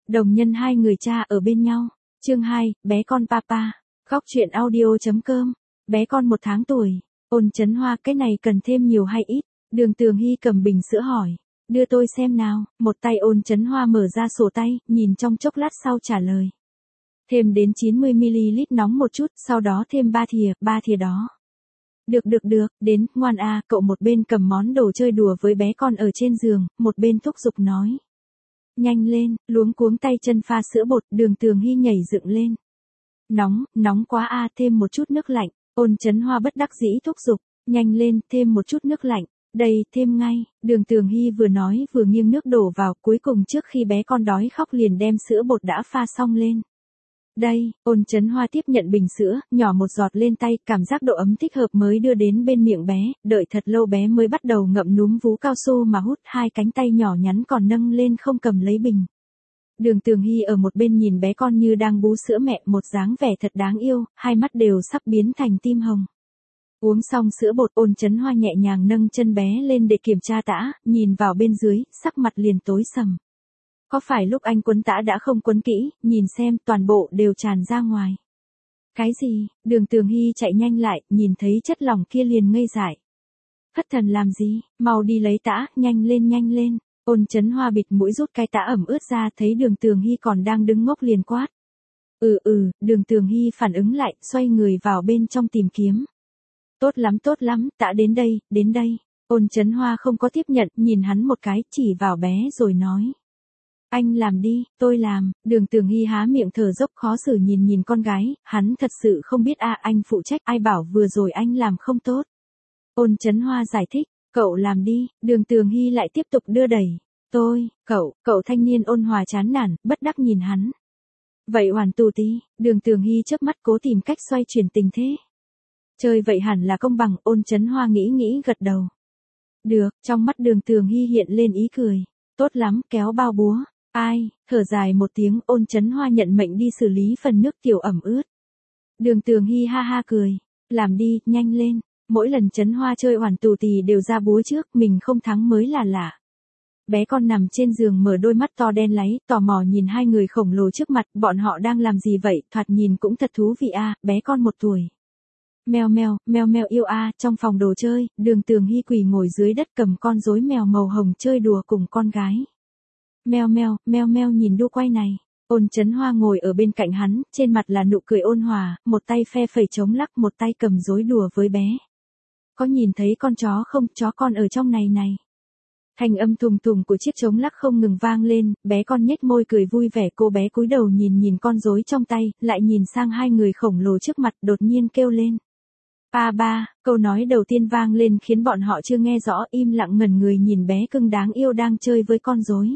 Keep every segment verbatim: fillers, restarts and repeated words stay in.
Đồng nhân hai người cha ở bên nhau. Chương hai, bé con papa. Khóc chuyện audio.com. Bé con một tháng tuổi. Ôn Chấn Hoa, cái này cần thêm nhiều hay ít? Đường Tường Hy cầm bình sữa hỏi. Đưa tôi xem nào. Một tay Ôn Chấn Hoa mở ra sổ tay, nhìn trong chốc lát sau trả lời. Thêm đến chín mươi mi-li-lít nóng một chút, sau đó thêm ba thìa, ba thìa đó. Được được được, đến, ngoan a, cậu một bên cầm món đồ chơi đùa với bé con ở trên giường, một bên thúc giục nói. Nhanh lên, luống cuống tay chân pha sữa bột, Đường Tường Hy nhảy dựng lên. Nóng, nóng quá a, thêm một chút nước lạnh. Ôn Chấn Hoa bất đắc dĩ thúc giục, nhanh lên, thêm một chút nước lạnh. Đây, thêm ngay. Đường Tường Hy vừa nói vừa nghiêng nước đổ vào, cuối cùng trước khi bé con đói khóc liền đem sữa bột đã pha xong lên. Đây, Ôn Chấn Hoa tiếp nhận bình sữa, nhỏ một giọt lên tay, cảm giác độ ấm thích hợp mới đưa đến bên miệng bé, đợi thật lâu bé mới bắt đầu ngậm núm vú cao su mà hút, hai cánh tay nhỏ nhắn còn nâng lên không cầm lấy bình. Đường Tường Hy ở một bên nhìn bé con như đang bú sữa mẹ, một dáng vẻ thật đáng yêu, hai mắt đều sắp biến thành tim hồng. Uống xong sữa bột, Ôn Chấn Hoa nhẹ nhàng nâng chân bé lên để kiểm tra tã, nhìn vào bên dưới, sắc mặt liền tối sầm. Có phải lúc anh quấn tã đã không quấn kỹ, nhìn xem, toàn bộ đều tràn ra ngoài. Cái gì? Đường Tường Hy chạy nhanh lại, nhìn thấy chất lỏng kia liền ngây dại. Thất thần làm gì, mau đi lấy tã, nhanh lên nhanh lên. Ôn Chấn Hoa bịt mũi rút cái tã ẩm ướt ra, thấy Đường Tường Hy còn đang đứng ngốc liền quát. Ừ ừ, Đường Tường Hy phản ứng lại, xoay người vào bên trong tìm kiếm. Tốt lắm tốt lắm, tã đến đây, đến đây. Ôn Chấn Hoa không có tiếp nhận, nhìn hắn một cái, chỉ vào bé rồi nói. Anh làm đi, tôi làm. Đường Tường Hy há miệng thở dốc khó xử nhìn nhìn con gái, hắn thật sự không biết a, anh phụ trách, ai bảo vừa rồi anh làm không tốt. Ôn Chấn Hoa giải thích, cậu làm đi. Đường Tường Hy lại tiếp tục đưa đẩy. Tôi, cậu, cậu thanh niên ôn hòa chán nản, bất đắc nhìn hắn. Vậy hoàn tù tí. Đường Tường Hy chớp mắt cố tìm cách xoay chuyển tình thế. Chơi vậy hẳn là công bằng. Ôn Chấn Hoa nghĩ nghĩ gật đầu. Được, trong mắt Đường Tường Hy hiện lên ý cười. Tốt lắm, kéo bao búa. Ai, thở dài một tiếng, Ôn Chấn Hoa nhận mệnh đi xử lý phần nước tiểu ẩm ướt. Đường Tường Hy ha ha cười. Làm đi, nhanh lên. Mỗi lần Chấn Hoa chơi hoàn tù tì đều ra búa trước, mình không thắng mới là lạ. Bé con nằm trên giường mở đôi mắt to đen láy, tò mò nhìn hai người khổng lồ trước mặt, bọn họ đang làm gì vậy, thoạt nhìn cũng thật thú vị a, bé con một tuổi. Mèo mèo, mèo mèo yêu a, trong phòng đồ chơi, Đường Tường Hy quỳ ngồi dưới đất cầm con rối mèo màu hồng chơi đùa cùng con gái. Mèo mèo, mèo mèo nhìn đu quay này. Ôn Chấn Hoa ngồi ở bên cạnh hắn, trên mặt là nụ cười ôn hòa, một tay phe phẩy chống lắc, một tay cầm rối đùa với bé. Có nhìn thấy con chó không, chó con ở trong này này. Thanh âm thùng thùng của chiếc trống lắc không ngừng vang lên, bé con nhếch môi cười vui vẻ, cô bé cúi đầu nhìn nhìn con rối trong tay, lại nhìn sang hai người khổng lồ trước mặt, đột nhiên kêu lên. Ba ba, câu nói đầu tiên vang lên khiến bọn họ chưa nghe rõ, im lặng ngẩn người nhìn bé cưng đáng yêu đang chơi với con rối.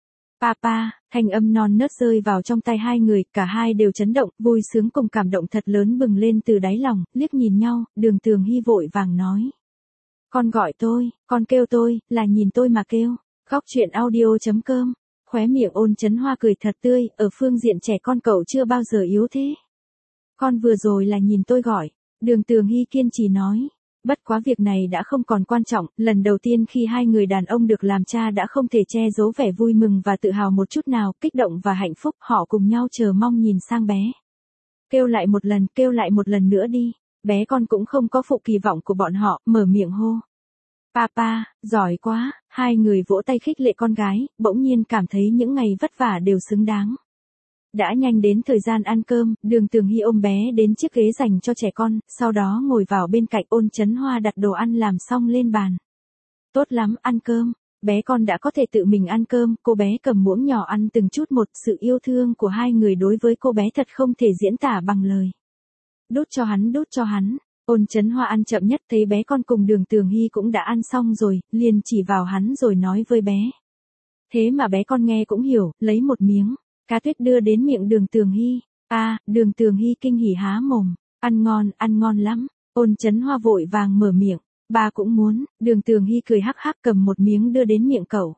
Papa, thanh âm non nớt rơi vào trong tay hai người, cả hai đều chấn động, vui sướng cùng cảm động thật lớn bừng lên từ đáy lòng, liếc nhìn nhau, Đường Tường Hy vội vàng nói. Con gọi tôi, con kêu tôi, là nhìn tôi mà kêu. Khóc chuyện audio.com. Khóe miệng Ôn Chấn Hoa cười thật tươi, ở phương diện trẻ con cậu chưa bao giờ yếu thế. Con vừa rồi là nhìn tôi gọi. Đường Tường Hy kiên trì nói. Bất quá việc này đã không còn quan trọng, lần đầu tiên khi hai người đàn ông được làm cha đã không thể che giấu vẻ vui mừng và tự hào một chút nào, kích động và hạnh phúc, họ cùng nhau chờ mong nhìn sang bé. Kêu lại một lần, kêu lại một lần nữa đi. Bé con cũng không có phụ kỳ vọng của bọn họ, mở miệng hô. Papa, giỏi quá, hai người vỗ tay khích lệ con gái, bỗng nhiên cảm thấy những ngày vất vả đều xứng đáng. Đã nhanh đến thời gian ăn cơm, Đường Tường Hy ôm bé đến chiếc ghế dành cho trẻ con, sau đó ngồi vào bên cạnh Ôn Chấn Hoa đặt đồ ăn làm xong lên bàn. Tốt lắm, ăn cơm. Bé con đã có thể tự mình ăn cơm, cô bé cầm muỗng nhỏ ăn từng chút một, sự yêu thương của hai người đối với cô bé thật không thể diễn tả bằng lời. Đút cho hắn, đút cho hắn. Ôn Chấn Hoa ăn chậm nhất, thấy bé con cùng Đường Tường Hy cũng đã ăn xong rồi, liền chỉ vào hắn rồi nói với bé. Thế mà bé con nghe cũng hiểu, lấy một miếng cá tuyết đưa đến miệng Đường Tường Hy. A, à, Đường Tường Hy kinh hỉ há mồm, ăn ngon, ăn ngon lắm. Ôn Chấn Hoa vội vàng mở miệng, ba cũng muốn. Đường Tường Hy cười hắc hắc cầm một miếng đưa đến miệng cậu.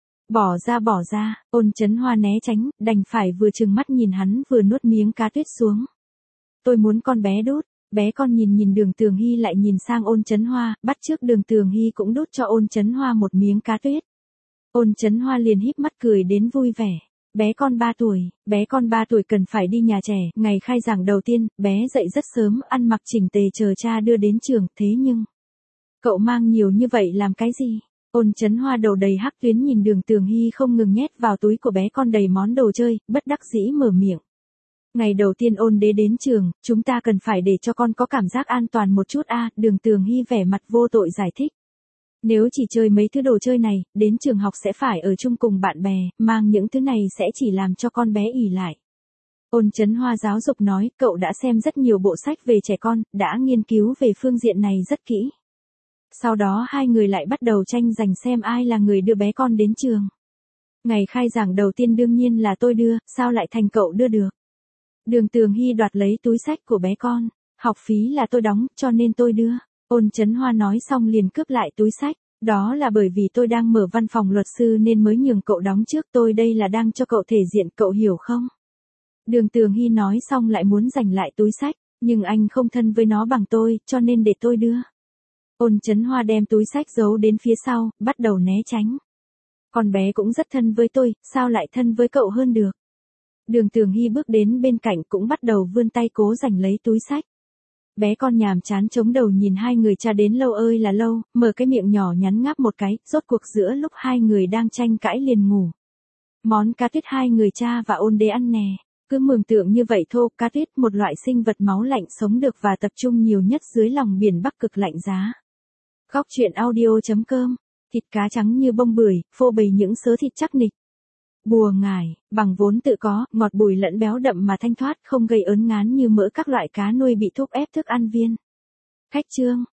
Bỏ ra bỏ ra, Ôn Chấn Hoa né tránh, đành phải vừa trừng mắt nhìn hắn vừa nuốt miếng cá tuyết xuống. Tôi muốn con bé đút. Bé con nhìn nhìn Đường Tường Hy lại nhìn sang Ôn Chấn Hoa, bắt chước Đường Tường Hy cũng đút cho Ôn Chấn Hoa một miếng cá tuyết. Ôn Chấn Hoa liền híp mắt cười đến vui vẻ. Bé con ba tuổi, bé con ba tuổi cần phải đi nhà trẻ, ngày khai giảng đầu tiên, bé dậy rất sớm, ăn mặc chỉnh tề chờ cha đưa đến trường, thế nhưng... Cậu mang nhiều như vậy làm cái gì? Ôn Chấn Hoa đầu đầy hắc tuyến nhìn Đường Tường Hy không ngừng nhét vào túi của bé con đầy món đồ chơi, bất đắc dĩ mở miệng. Ngày đầu tiên Ôn Đế đến trường, chúng ta cần phải để cho con có cảm giác an toàn một chút a. Đường Tường Hy vẻ mặt vô tội giải thích. Nếu chỉ chơi mấy thứ đồ chơi này, đến trường học sẽ phải ở chung cùng bạn bè, mang những thứ này sẽ chỉ làm cho con bé ỉ lại. Ôn Chấn Hoa giáo dục nói, cậu đã xem rất nhiều bộ sách về trẻ con, đã nghiên cứu về phương diện này rất kỹ. Sau đó hai người lại bắt đầu tranh giành xem ai là người đưa bé con đến trường. Ngày khai giảng đầu tiên đương nhiên là tôi đưa, sao lại thành cậu đưa được? Đường Tường Hy đoạt lấy túi sách của bé con, học phí là tôi đóng, cho nên tôi đưa. Ôn Chấn Hoa nói xong liền cướp lại túi sách, đó là bởi vì tôi đang mở văn phòng luật sư nên mới nhường cậu đóng trước, tôi đây là đang cho cậu thể diện, cậu hiểu không? Đường Tường Hy nói xong lại muốn giành lại túi sách, nhưng anh không thân với nó bằng tôi, cho nên để tôi đưa. Ôn Chấn Hoa đem túi sách giấu đến phía sau, bắt đầu né tránh. Con bé cũng rất thân với tôi, sao lại thân với cậu hơn được? Đường Tường Hy bước đến bên cạnh cũng bắt đầu vươn tay cố giành lấy túi sách. Bé con nhàm chán chống đầu nhìn hai người cha đến lâu ơi là lâu, mở cái miệng nhỏ nhắn ngáp một cái, rốt cuộc giữa lúc hai người đang tranh cãi liền ngủ. Món cá tuyết hai người cha và Ôn Đế ăn nè, cứ mường tượng như vậy thôi, cá tuyết một loại sinh vật máu lạnh sống được và tập trung nhiều nhất dưới lòng biển Bắc Cực lạnh giá. Góc truyện audio chấm com, thịt cá trắng như bông bưởi, phô bày những sớ thịt chắc nịch. Bùa ngải, bằng vốn tự có, ngọt bùi lẫn béo đậm mà thanh thoát, không gây ớn ngán như mỡ các loại cá nuôi bị thúc ép thức ăn viên. Khách trương.